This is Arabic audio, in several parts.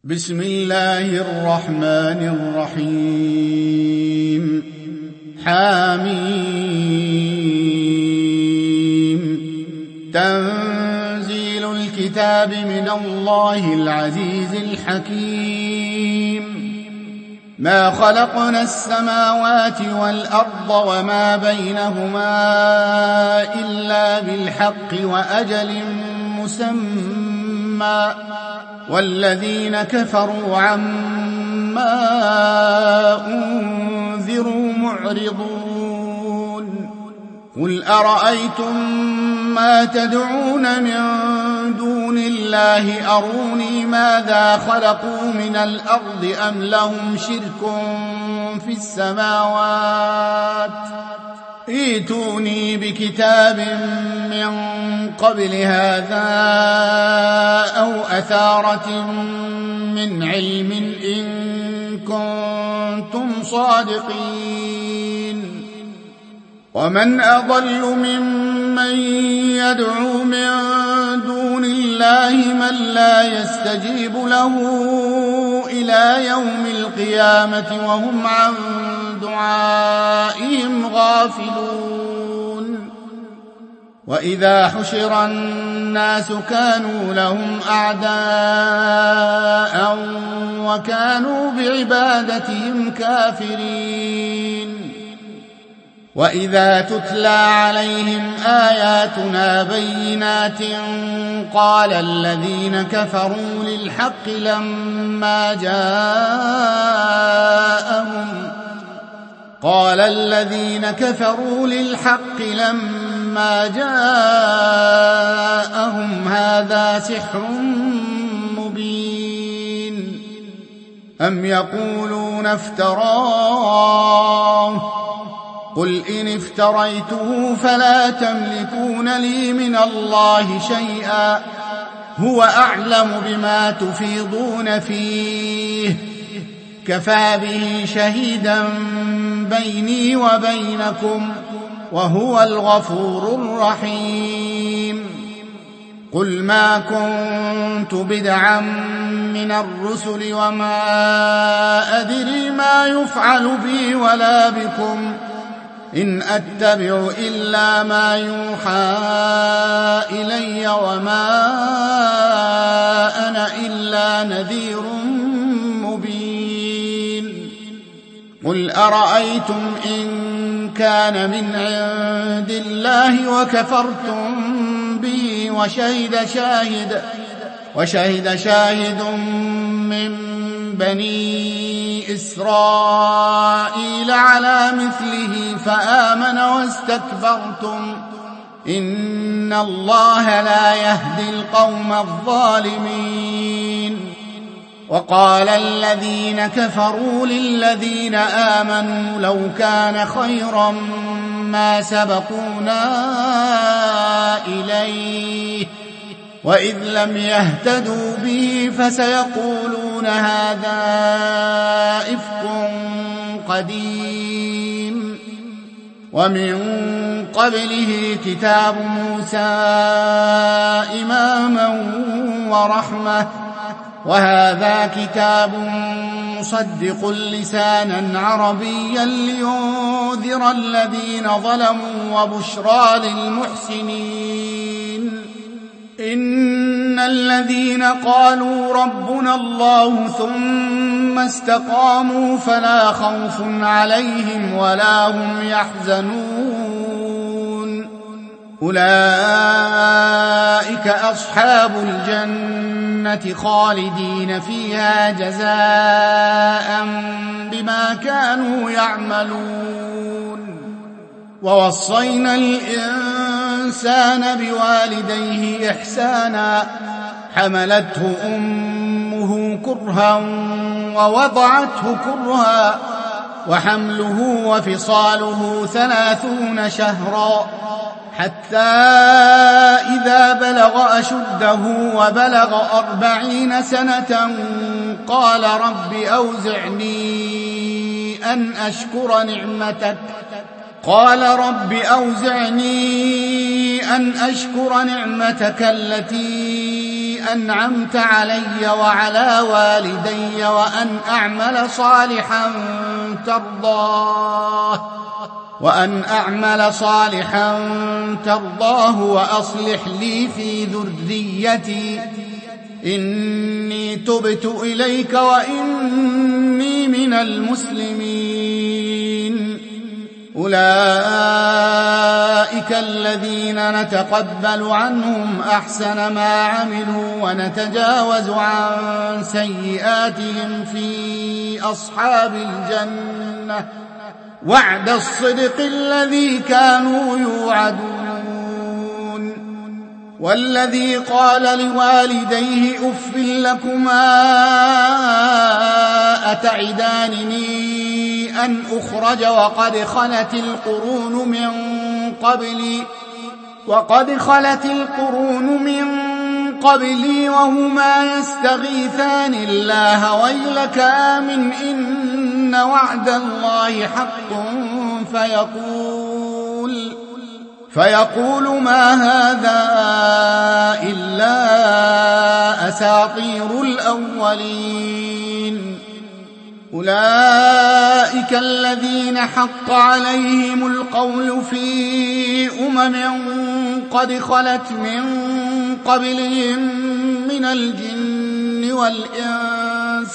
بسم الله الرحمن الرحيم حميم تنزيل الكتاب من الله العزيز الحكيم ما خلقنا السماوات والأرض وما بينهما إلا بالحق وأجل مسمى والذين كفروا عما أنذروا معرضون قل أرأيتم ما تدعون من دون الله أروني ماذا خلقوا من الأرض أم لهم شرك في السماوات ائتوني بكتاب من قبل هذا أو أثارة من علم إن كنتم صادقين ومن أضل ممن يدعو من دون الله من لا يستجيب له إلى يوم القيامة وهم عن دعائهم غافلون وإذا حشر الناس كانوا لهم أعداء وكانوا بعبادتهم كافرين وإذا تتلى عليهم آياتنا بينات قال الذين كفروا للحق لما جاءهم هذا سحر مبين أم يقولون افتراه قل إن افتريته فلا تملكون لي من الله شيئا هو أعلم بما تفيضون فيه كفى به شهيدا بيني وبينكم وهو الغفور الرحيم قل ما كنت بدعا من الرسل وما أدري ما يفعل بي ولا بكم إن أتبع إلا ما يوحى إلي وما أنا إلا نذير مبين قل أرأيتم إن كان من عند الله وكفرتم به وشهد شاهد من بني إسرائيل على مثله فآمن واستكبرتم إن الله لا يهدي القوم الظالمين وقال الذين كفروا للذين آمنوا لو كان خيرا ما سبقونا إليه وإذ لم يهتدوا به فسيقولون هذا إفك قديم ومن قبله كتاب موسى إماما ورحمة وهذا كتاب مصدق لسانا عربيا لينذر الذين ظلموا وبشرى للمحسنين إن الذين قالوا ربنا الله ثم استقاموا فلا خوف عليهم ولا هم يحزنون أولئك أصحاب الجنة خالدين فيها جزاء بما كانوا يعملون ووصينا الإنسان بوالديه إحسانا حملته أمه كرها ووضعته كرها وحمله وفصاله 30 شهرا حتى إذا بلغ أشده وبلغ 40 سنة قال رب أوزعني أن أشكر نعمتك التي أنعمت علي وعلى والدي وأن أعمل صالحا ترضاه وأصلح لي في ذريتي إني تبت إليك وإني من المسلمين. أولئك الذين نتقبل عنهم أحسن ما عملوا ونتجاوز عن سيئاتهم في أصحاب الجنة وعد الصدق الذي كانوا يوعدون. والذي قال لوالديه أف لكما أتعدانني أن أخرج وقد خلت القرون من قبلي وهما يستغيثان الله ويلك آمن إن وعد الله حق فيقول ما هذا إلا أساطير الأولين. أولئك الذين حق عليهم القول في قد خلت من قبلهم من الجن والإنس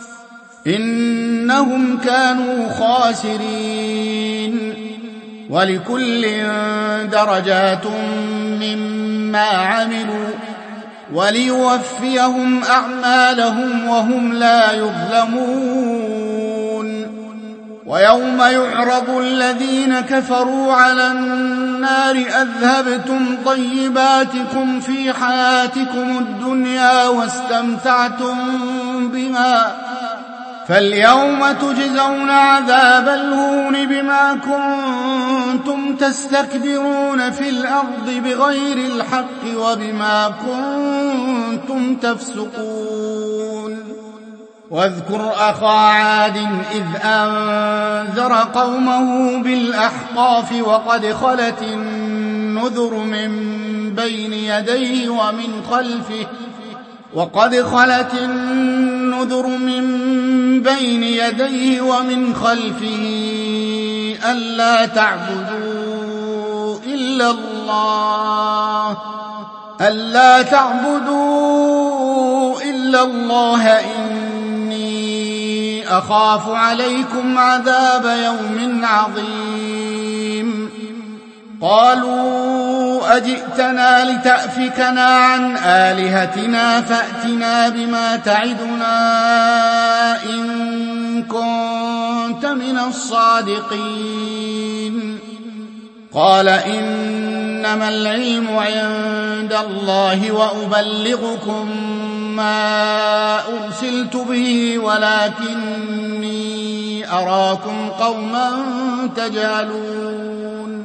إنهم كانوا خاسرين. ولكل درجات مما عملوا وليوفيهم أعمالهم وهم لا يظلمون. ويوم يعرض الذين كفروا على النار أذهبتم طيباتكم في حياتكم الدنيا واستمتعتم بها فاليوم تجزون عذاب الهون بما كنتم تستكبرون في الأرض بغير الحق وبما كنتم تفسقون. واذكر أخا عاد إذ أنذر قومه بالأحقاف وقد خلت النذر من بين يديه ومن خلفه ألا تعبدوا إلا الله إني أخاف عليكم عذاب يوم عظيم. قالوا أجئتنا لتأفكنا عن آلهتنا فأتنا بما تعدنا إن كنت من الصادقين. قال إنما العلم عند الله وأبلغكم ما أرسلت به ولكني أراكم قوما تجهلون.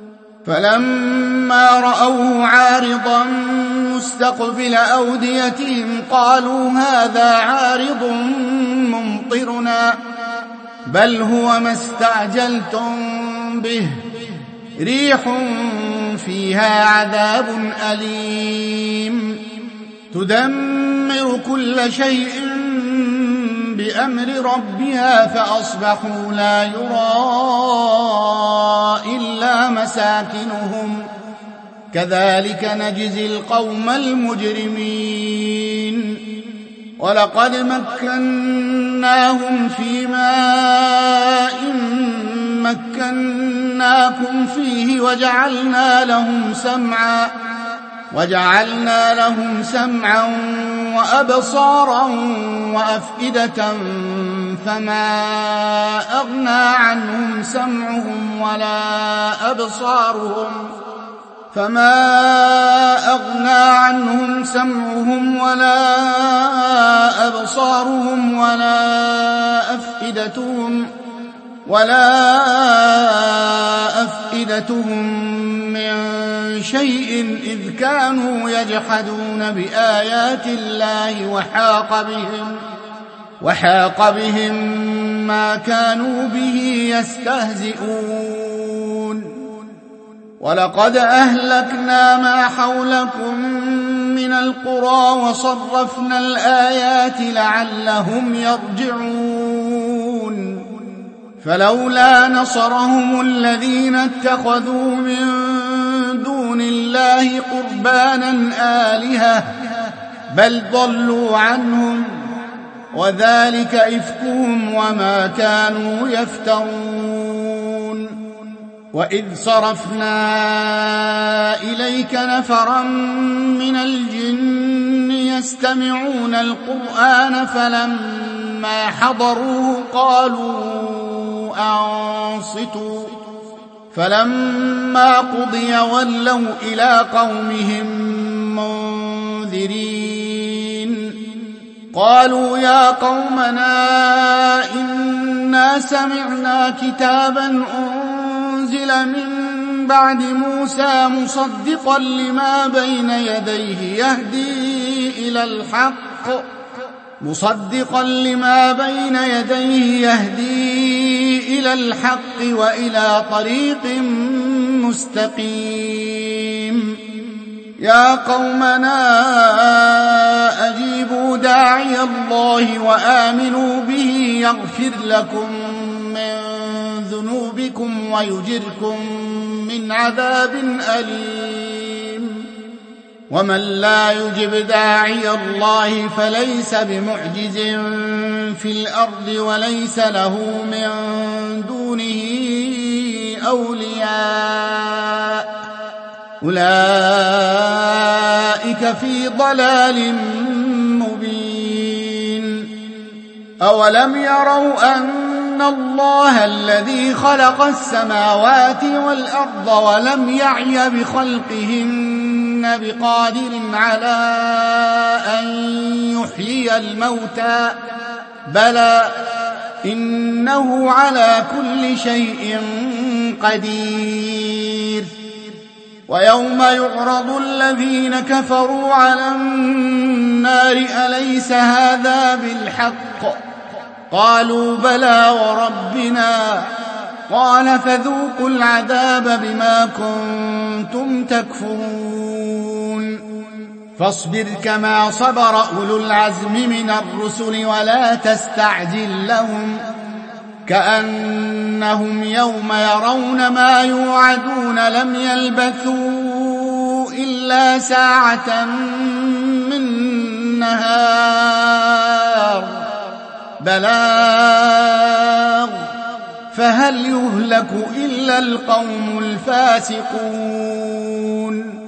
فلما رأوه عارضا مستقبل أوديتهم قالوا هذا عارض ممطرنا بل هو ما استعجلتم به ريح فيها عذاب أليم تدمر كل شيء بأمر ربها فأصبحوا لا يرى إلا مساكنهم كذلك نجزي القوم المجرمين. ولقد مكناهم في ماء مكناكم فيه وجعلنا لهم سمعا وأبصارا وأفئدة فما أغنى عنهم سمعهم ولا أبصارهم ولا أفئدتهم من شيء إذ كانوا يجحدون بآيات الله وحاق بهم ما كانوا به يستهزئون. ولقد أهلكنا ما حولكم من القرى وصرفنا الآيات لعلهم يرجعون فلولا نصرهم الذين اتخذوا من دون الله قربانا آلهة بل ضلوا عنهم وذلك إفكهم وما كانوا يفترون وإذ صرفنا إليك نفرا من الجن يستمعون القرآن فلما حضروه قالوا أنصتوا فلما قضي ولوا إلى قومهم منذرين قالوا يا قومنا إنا سمعنا كتابا أنزل من بعد موسى مصدقا لما بين يديه يهدي إلى الحق وإلى طريق مستقيم يا قومنا أجيبوا داعي الله وآمنوا به يغفر لكم من ذنوبكم ويجركم من عذاب أليم ومن لا يجب داعي الله فليس بمعجز في الأرض وليس له من دونه أولياء أولئك في ضلال مبين أولم يروا أن الله الذي خلق السماوات والأرض ولم يعي بخلقهن بقادر على أن يحيي الموتى بلى إنه على كل شيء قدير ويوم يعرض الذين كفروا على النار أليس هذا بالحق قالوا بلى وربنا قال فذوقوا العذاب بما كنتم تكفرون فاصبر كما صبر أولو العزم من الرسل ولا تستعجل لهم كأنهم يوم يرون ما يوعدون لم يلبثوا إلا ساعة من نهار بلاغ فهل يهلك إلا القوم الفاسقون